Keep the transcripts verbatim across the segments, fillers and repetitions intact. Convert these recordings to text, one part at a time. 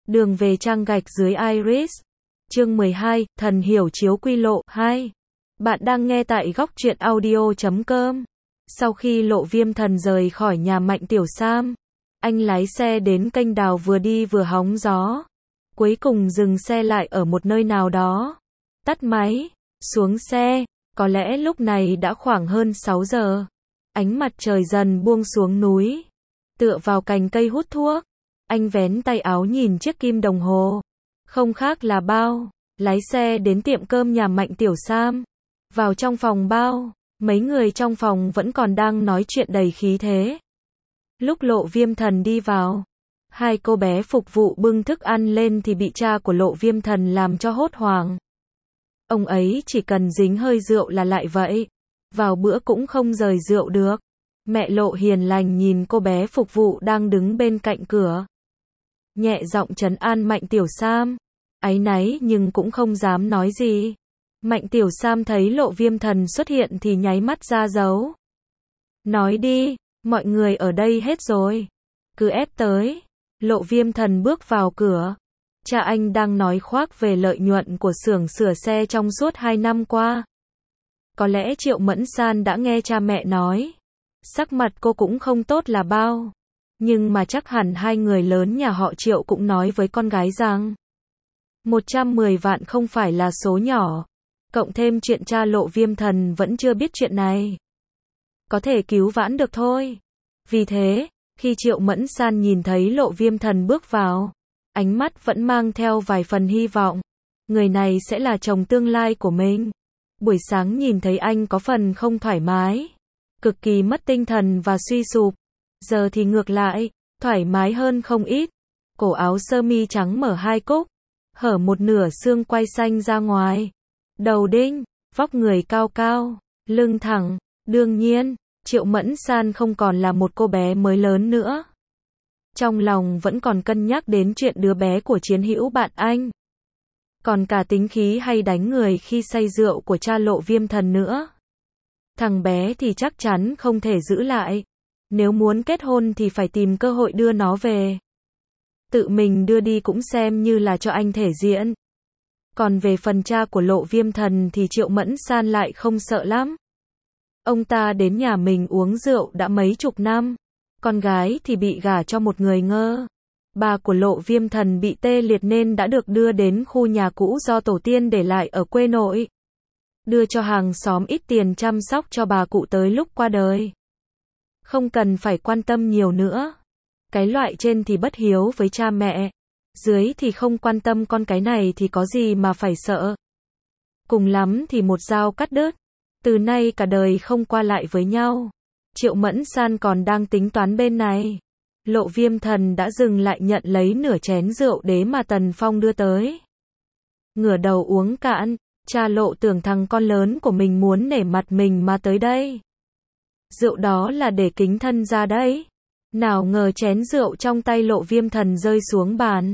Đường về trang gạch dưới Iris. Chương mười hai, Thần hiểu chiếu quy lộ. hai. Bạn đang nghe tại góc truyện audio chấm com. Sau khi Lộ Viêm Thần rời khỏi nhà Mạnh Tiểu Sam, anh lái xe đến kênh đào vừa đi vừa hóng gió. Cuối cùng dừng xe lại ở một nơi nào đó. Tắt máy, xuống xe, có lẽ lúc này đã khoảng hơn sáu giờ. Ánh mặt trời dần buông xuống núi. Tựa vào cành cây hút thuốc, anh vén tay áo nhìn chiếc kim đồng hồ. Không khác là bao, lái xe đến tiệm cơm nhà Mạnh Tiểu Sam. Vào trong phòng bao, mấy người trong phòng vẫn còn đang nói chuyện đầy khí thế. Lúc Lộ Viêm Thần đi vào, hai cô bé phục vụ bưng thức ăn lên thì bị cha của Lộ Viêm Thần làm cho hốt hoảng. Ông ấy chỉ cần dính hơi rượu là lại vậy, vào bữa cũng không rời rượu được. Mẹ Lộ hiền lành nhìn cô bé phục vụ đang đứng bên cạnh cửa, nhẹ giọng trấn an Mạnh Tiểu Sam, áy náy nhưng cũng không dám nói gì. Mạnh Tiểu Sam thấy Lộ Viêm Thần xuất hiện thì nháy mắt ra dấu. Nói đi, mọi người ở đây hết rồi, cứ ép tới. Lộ Viêm Thần bước vào cửa. Cha anh đang nói khoác về lợi nhuận của xưởng sửa xe trong suốt hai năm qua. Có lẽ Triệu Mẫn San đã nghe cha mẹ nói. Sắc mặt cô cũng không tốt là bao. Nhưng mà chắc hẳn hai người lớn nhà họ Triệu cũng nói với con gái rằng một trăm mười vạn không phải là số nhỏ. Cộng thêm chuyện cha Lộ Viêm Thần vẫn chưa biết chuyện này, có thể cứu vãn được thôi. Vì thế, khi Triệu Mẫn San nhìn thấy Lộ Viêm Thần bước vào, ánh mắt vẫn mang theo vài phần hy vọng. Người này sẽ là chồng tương lai của mình. Buổi sáng nhìn thấy anh có phần không thoải mái, cực kỳ mất tinh thần và suy sụp. Giờ thì ngược lại, thoải mái hơn không ít. Cổ áo sơ mi trắng mở hai cúc, hở một nửa xương quai xanh ra ngoài. Đầu đinh, vóc người cao cao, lưng thẳng. Đương nhiên, Triệu Mẫn San không còn là một cô bé mới lớn nữa. Trong lòng vẫn còn cân nhắc đến chuyện đứa bé của chiến hữu bạn anh. Còn cả tính khí hay đánh người khi say rượu của cha Lộ Viêm Thần nữa. Thằng bé thì chắc chắn không thể giữ lại. Nếu muốn kết hôn thì phải tìm cơ hội đưa nó về. Tự mình đưa đi cũng xem như là cho anh thể diện. Còn về phần cha của Lộ Viêm Thần thì Triệu Mẫn San lại không sợ lắm. Ông ta đến nhà mình uống rượu đã mấy chục năm. Con gái thì bị gả cho một người ngơ. Bà của Lộ Viêm Thần bị tê liệt nên đã được đưa đến khu nhà cũ do tổ tiên để lại ở quê nội. Đưa cho hàng xóm ít tiền chăm sóc cho bà cụ tới lúc qua đời. Không cần phải quan tâm nhiều nữa. Cái loại trên thì bất hiếu với cha mẹ, dưới thì không quan tâm con cái này thì có gì mà phải sợ. Cùng lắm thì một dao cắt đứt. Từ nay cả đời không qua lại với nhau. Triệu Mẫn San còn đang tính toán bên này. Lộ Viêm Thần đã dừng lại nhận lấy nửa chén rượu đế mà Tần Phong đưa tới. Ngửa đầu uống cạn, cha Lộ tưởng thằng con lớn của mình muốn nể mặt mình mà tới đây. Rượu đó là để kính thân ra đấy. Nào ngờ chén rượu trong tay Lộ Viêm Thần rơi xuống bàn.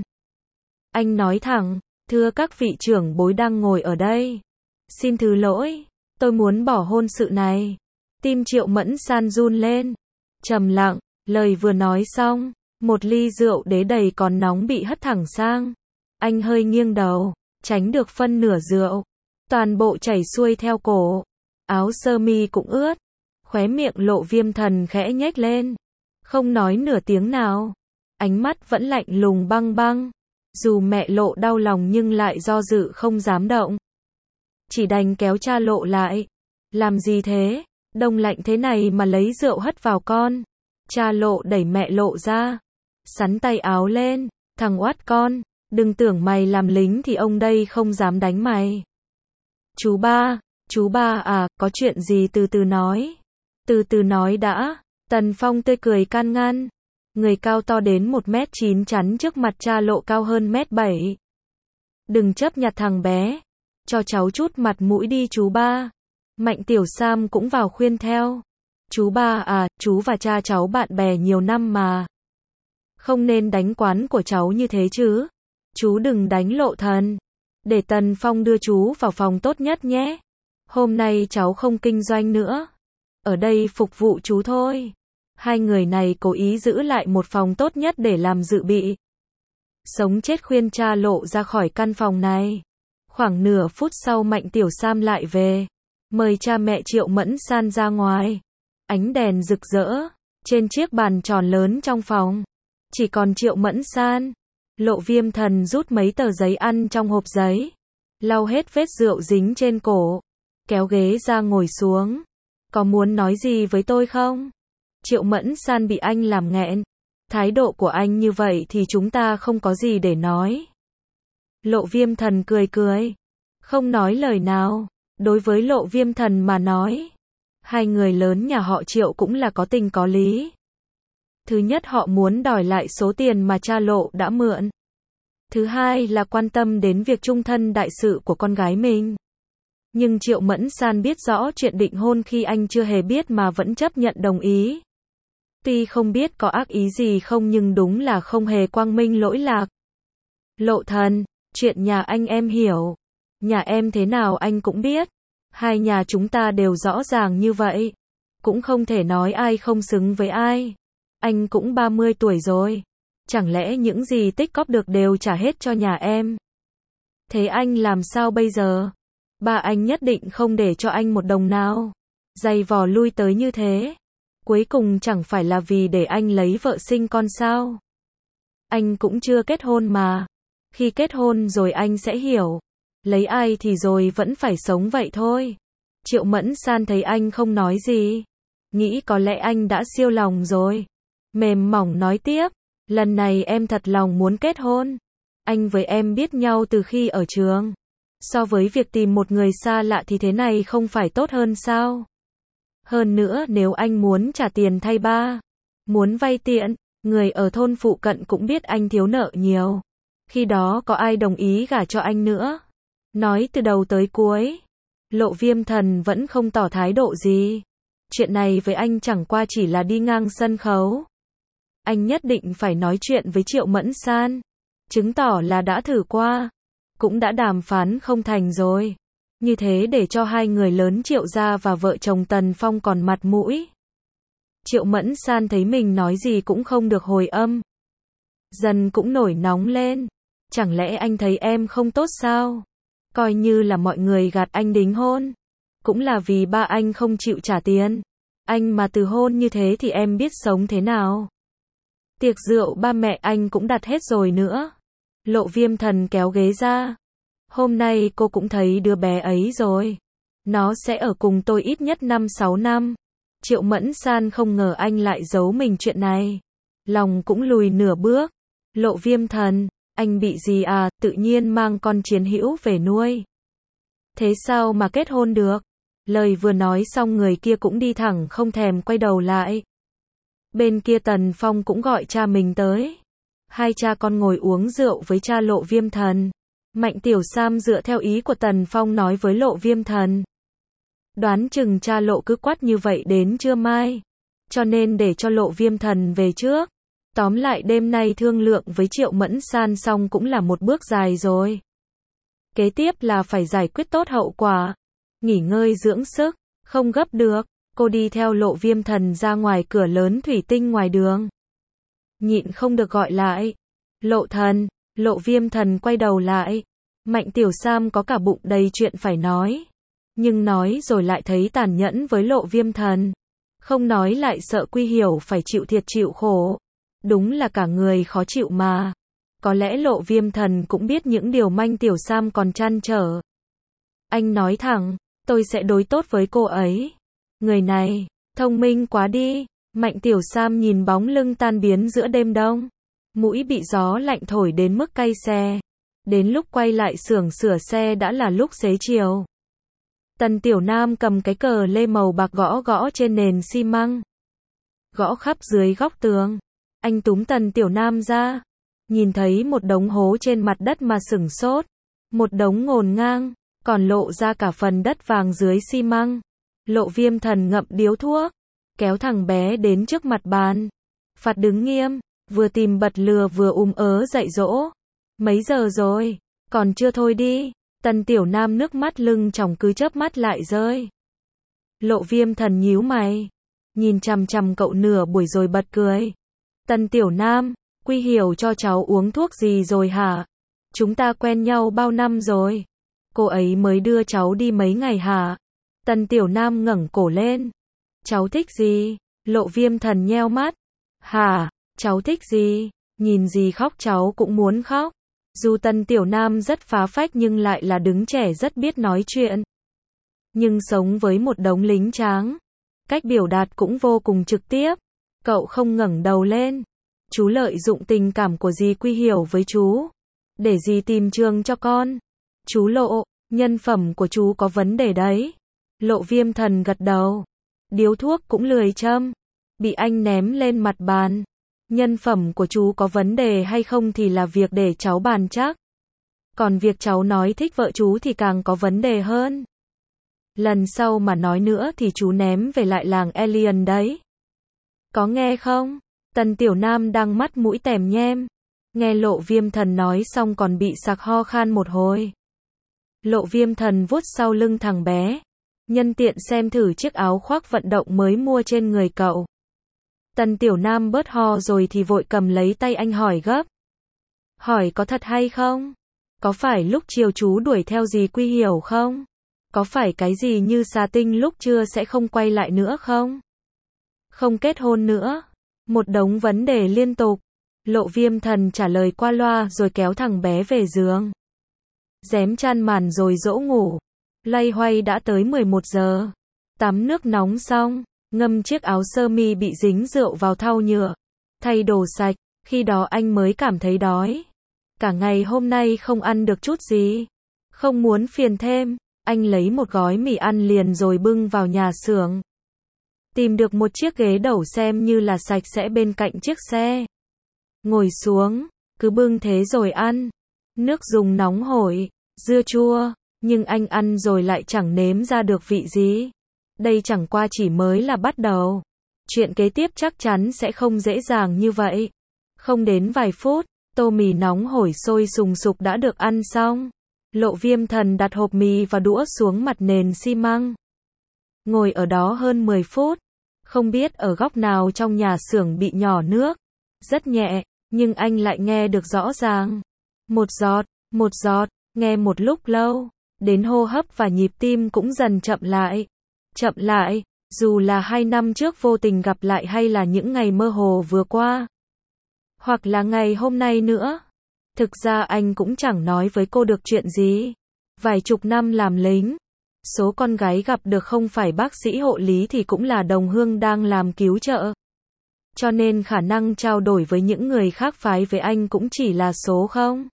Anh nói thẳng, thưa các vị trưởng bối đang ngồi ở đây. Xin thứ lỗi, tôi muốn bỏ hôn sự này. Tim Triệu Mẫn San run lên. Trầm lặng, lời vừa nói xong, một ly rượu đế đầy còn nóng bị hất thẳng sang. Anh hơi nghiêng đầu, tránh được phân nửa rượu. Toàn bộ chảy xuôi theo cổ. Áo sơ mi cũng ướt. Khóe miệng Lộ Viêm Thần khẽ nhếch lên. Không nói nửa tiếng nào. Ánh mắt vẫn lạnh lùng băng băng. Dù mẹ Lộ đau lòng nhưng lại do dự không dám động. Chỉ đành kéo cha Lộ lại. Làm gì thế? Đông lạnh thế này mà lấy rượu hất vào con. Cha Lộ đẩy mẹ Lộ ra. Sắn tay áo lên. Thằng oát con, đừng tưởng mày làm lính thì ông đây không dám đánh mày. Chú ba, chú ba à, có chuyện gì từ từ nói. Từ từ nói đã. Tần Phong tươi cười can ngăn. Người cao to đến một mét chín chắn trước mặt cha Lộ cao hơn mét bảy. Đừng chấp nhặt thằng bé. Cho cháu chút mặt mũi đi chú ba. Mạnh Tiểu Sam cũng vào khuyên theo. Chú ba à, chú và cha cháu bạn bè nhiều năm mà. Không nên đánh quán của cháu như thế chứ. Chú đừng đánh Lộ Thần. Để Tần Phong đưa chú vào phòng tốt nhất nhé. Hôm nay cháu không kinh doanh nữa. Ở đây phục vụ chú thôi. Hai người này cố ý giữ lại một phòng tốt nhất để làm dự bị. sống chết khuyên cha Lộ ra khỏi căn phòng này. Khoảng nửa phút sau Mạnh Tiểu Sam lại về, mời cha mẹ Triệu Mẫn San ra ngoài. Ánh đèn rực rỡ, trên chiếc bàn tròn lớn trong phòng, chỉ còn Triệu Mẫn San. Lộ Viêm Thần rút mấy tờ giấy ăn trong hộp giấy, lau hết vết rượu dính trên cổ, kéo ghế ra ngồi xuống. Có muốn nói gì với tôi không? Triệu Mẫn San bị anh làm nghẹn. Thái độ của anh như vậy thì chúng ta không có gì để nói. Lộ Viêm Thần cười cười, không nói lời nào. Đối với Lộ Viêm Thần mà nói, hai người lớn nhà họ Triệu cũng là có tình có lý. Thứ nhất, họ muốn đòi lại số tiền mà cha Lộ đã mượn. Thứ hai là quan tâm đến việc chung thân đại sự của con gái mình. Nhưng Triệu Mẫn San biết rõ chuyện định hôn khi anh chưa hề biết mà vẫn chấp nhận đồng ý. Tuy không biết có ác ý gì không nhưng đúng là không hề quang minh lỗi lạc. Lộ Thần, chuyện nhà anh em hiểu. Nhà em thế nào anh cũng biết. Hai nhà chúng ta đều rõ ràng như vậy. Cũng không thể nói ai không xứng với ai. Anh cũng ba mươi tuổi rồi. Chẳng lẽ những gì tích cóp được đều trả hết cho nhà em? Thế anh làm sao bây giờ? Ba anh nhất định không để cho anh một đồng nào. Giày vò lui tới như thế. Cuối cùng chẳng phải là vì để anh lấy vợ sinh con sao? Anh cũng chưa kết hôn mà. Khi kết hôn rồi anh sẽ hiểu. Lấy ai thì rồi vẫn phải sống vậy thôi. Triệu Mẫn San thấy anh không nói gì, nghĩ có lẽ anh đã siêu lòng rồi. Mềm mỏng nói tiếp, lần này em thật lòng muốn kết hôn. Anh với em biết nhau từ khi ở trường. So với việc tìm một người xa lạ thì thế này không phải tốt hơn sao? Hơn nữa nếu anh muốn trả tiền thay ba, muốn vay tiền, người ở thôn phụ cận cũng biết anh thiếu nợ nhiều. Khi đó có ai đồng ý gả cho anh nữa? Nói từ đầu tới cuối, Lộ Viêm Thần vẫn không tỏ thái độ gì. Chuyện này với anh chẳng qua chỉ là đi ngang sân khấu. Anh nhất định phải nói chuyện với Triệu Mẫn San, chứng tỏ là đã thử qua, cũng đã đàm phán không thành rồi. Như thế để cho hai người lớn Triệu gia và vợ chồng Tần Phong còn mặt mũi. Triệu Mẫn San thấy mình nói gì cũng không được hồi âm, dần cũng nổi nóng lên. Chẳng lẽ anh thấy em không tốt sao? Coi như là mọi người gạt anh đính hôn, cũng là vì ba anh không chịu trả tiền. Anh mà từ hôn như thế thì em biết sống thế nào? Tiệc rượu ba mẹ anh cũng đặt hết rồi nữa. Lộ Viêm Thần kéo ghế ra. Hôm nay cô cũng thấy đứa bé ấy rồi. Nó sẽ ở cùng tôi ít nhất năm sáu năm. Triệu Mẫn San không ngờ anh lại giấu mình chuyện này. Lòng cũng lùi nửa bước. Lộ Viêm Thần, anh bị gì à, tự nhiên mang con chiến hữu về nuôi. Thế sao mà kết hôn được? Lời vừa nói xong người kia cũng đi thẳng không thèm quay đầu lại. Bên kia Tần Phong cũng gọi cha mình tới. Hai cha con ngồi uống rượu với cha Lộ Viêm Thần. Mạnh Tiểu Sam dựa theo ý của Tần Phong nói với Lộ Viêm Thần. Đoán chừng cha Lộ cứ quát như vậy đến trưa mai. Cho nên để cho Lộ Viêm Thần về trước. Tóm lại đêm nay thương lượng với Triệu Mẫn San xong cũng là một bước dài rồi. Kế tiếp là phải giải quyết tốt hậu quả. Nghỉ ngơi dưỡng sức, không gấp được. Cô đi theo Lộ Viêm Thần ra ngoài cửa lớn thủy tinh ngoài đường. Nhịn không được gọi lại. Lộ Thần, Lộ Viêm Thần quay đầu lại. Mạnh Tiểu Sam có cả bụng đầy chuyện phải nói. Nhưng nói rồi lại thấy tàn nhẫn với Lộ Viêm Thần. Không nói lại sợ Quy Hiểu phải chịu thiệt chịu khổ. Đúng là cả người khó chịu mà. Có lẽ Lộ Viêm Thần cũng biết những điều Mạnh Tiểu Sam còn trăn trở. Anh nói thẳng, tôi sẽ đối tốt với cô ấy. Người này, thông minh quá đi. Mạnh Tiểu Sam nhìn bóng lưng tan biến giữa đêm đông. Mũi bị gió lạnh thổi đến mức cay xe. Đến lúc quay lại xưởng sửa xe đã là lúc xế chiều. Tần Tiểu Nam cầm cái cờ lê màu bạc gõ gõ trên nền xi măng. Gõ khắp dưới góc tường. Anh túm Tần Tiểu Nam ra. Nhìn thấy một đống hố trên mặt đất mà sửng sốt. Một đống ngổn ngang, còn lộ ra cả phần đất vàng dưới xi măng. Lộ Viêm Thần ngậm điếu thuốc, kéo thằng bé đến trước mặt bàn. Phạt đứng nghiêm, vừa tìm bật lừa vừa ùm ớ dạy dỗ. Mấy giờ rồi? Còn chưa thôi đi. Tần Tiểu Nam nước mắt lưng tròng cứ chớp mắt lại rơi. Lộ Viêm Thần nhíu mày, nhìn chằm chằm cậu nửa buổi rồi bật cười. Tần Tiểu Nam, Quy Hiểu cho cháu uống thuốc gì rồi hả? Chúng ta quen nhau bao năm rồi? Cô ấy mới đưa cháu đi mấy ngày hả? Tần Tiểu Nam ngẩng cổ lên. Cháu thích gì? Lộ Viêm Thần nheo mắt. Hả? Cháu thích gì? Nhìn gì khóc cháu cũng muốn khóc. Dù Tần Tiểu Nam rất phá phách nhưng lại là đứng trẻ rất biết nói chuyện. Nhưng sống với một đống lính tráng, cách biểu đạt cũng vô cùng trực tiếp. Cậu không ngẩng đầu lên. Chú lợi dụng tình cảm của dì Quy Hiểu với chú, để dì tìm trường cho con. Chú Lộ, nhân phẩm của chú có vấn đề đấy. Lộ Viêm Thần gật đầu. Điếu thuốc cũng lười châm, bị anh ném lên mặt bàn. Nhân phẩm của chú có vấn đề hay không thì là việc để cháu bàn chắc. Còn việc cháu nói thích vợ chú thì càng có vấn đề hơn. Lần sau mà nói nữa thì chú ném về lại làng Alien đấy. Có nghe không? Tần Tiểu Nam đang mắt mũi tèm nhem. Nghe Lộ Viêm Thần nói xong còn bị sặc ho khan một hồi. Lộ Viêm Thần vuốt sau lưng thằng bé. Nhân tiện xem thử chiếc áo khoác vận động mới mua trên người cậu. Tần Tiểu Nam bớt ho rồi thì vội cầm lấy tay anh hỏi gấp. Hỏi có thật hay không? Có phải lúc chiều chú đuổi theo dì Quy Hiểu không? Có phải cái gì như xà tinh lúc trưa sẽ không quay lại nữa không? Không kết hôn nữa? Một đống vấn đề liên tục. Lộ Viêm Thần trả lời qua loa rồi kéo thằng bé về giường. Rém chăn màn rồi dỗ ngủ. Loay hoay đã tới mười một giờ. Tắm nước nóng xong, ngâm chiếc áo sơ mi bị dính rượu vào thau nhựa. Thay đồ sạch, khi đó anh mới cảm thấy đói. Cả ngày hôm nay không ăn được chút gì. Không muốn phiền thêm, anh lấy một gói mì ăn liền rồi bưng vào nhà xưởng. Tìm được một chiếc ghế đẩu xem như là sạch sẽ bên cạnh chiếc xe. Ngồi xuống, cứ bưng thế rồi ăn. Nước dùng nóng hổi, dưa chua, nhưng anh ăn rồi lại chẳng nếm ra được vị gì. Đây chẳng qua chỉ mới là bắt đầu. Chuyện kế tiếp chắc chắn sẽ không dễ dàng như vậy. Không đến vài phút, tô mì nóng hổi sôi sùng sục đã được ăn xong. Lộ Viêm Thần đặt hộp mì và đũa xuống mặt nền xi măng. Ngồi ở đó hơn mười phút. Không biết ở góc nào trong nhà xưởng bị nhỏ nước. Rất nhẹ, nhưng anh lại nghe được rõ ràng. Một giọt, một giọt, nghe một lúc lâu. Đến hô hấp và nhịp tim cũng dần chậm lại. Chậm lại, dù là hai năm trước vô tình gặp lại hay là những ngày mơ hồ vừa qua. Hoặc là ngày hôm nay nữa. Thực ra anh cũng chẳng nói với cô được chuyện gì. Vài chục năm làm lính. Số con gái gặp được không phải bác sĩ hộ lý thì cũng là đồng hương đang làm cứu trợ. Cho nên khả năng trao đổi với những người khác phái với anh cũng chỉ là số không.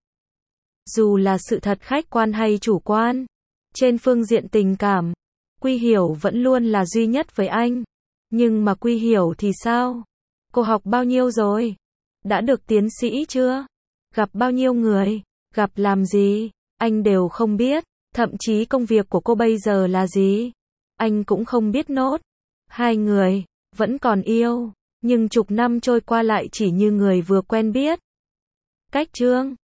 Dù là sự thật khách quan hay chủ quan. Trên phương diện tình cảm, Quy Hiểu vẫn luôn là duy nhất với anh. Nhưng mà Quy Hiểu thì sao? Cô học bao nhiêu rồi? Đã được tiến sĩ chưa? Gặp bao nhiêu người? Gặp làm gì? Anh đều không biết. Thậm chí công việc của cô bây giờ là gì? Anh cũng không biết nốt. Hai người, vẫn còn yêu. Nhưng chục năm trôi qua lại chỉ như người vừa quen biết. Cách chương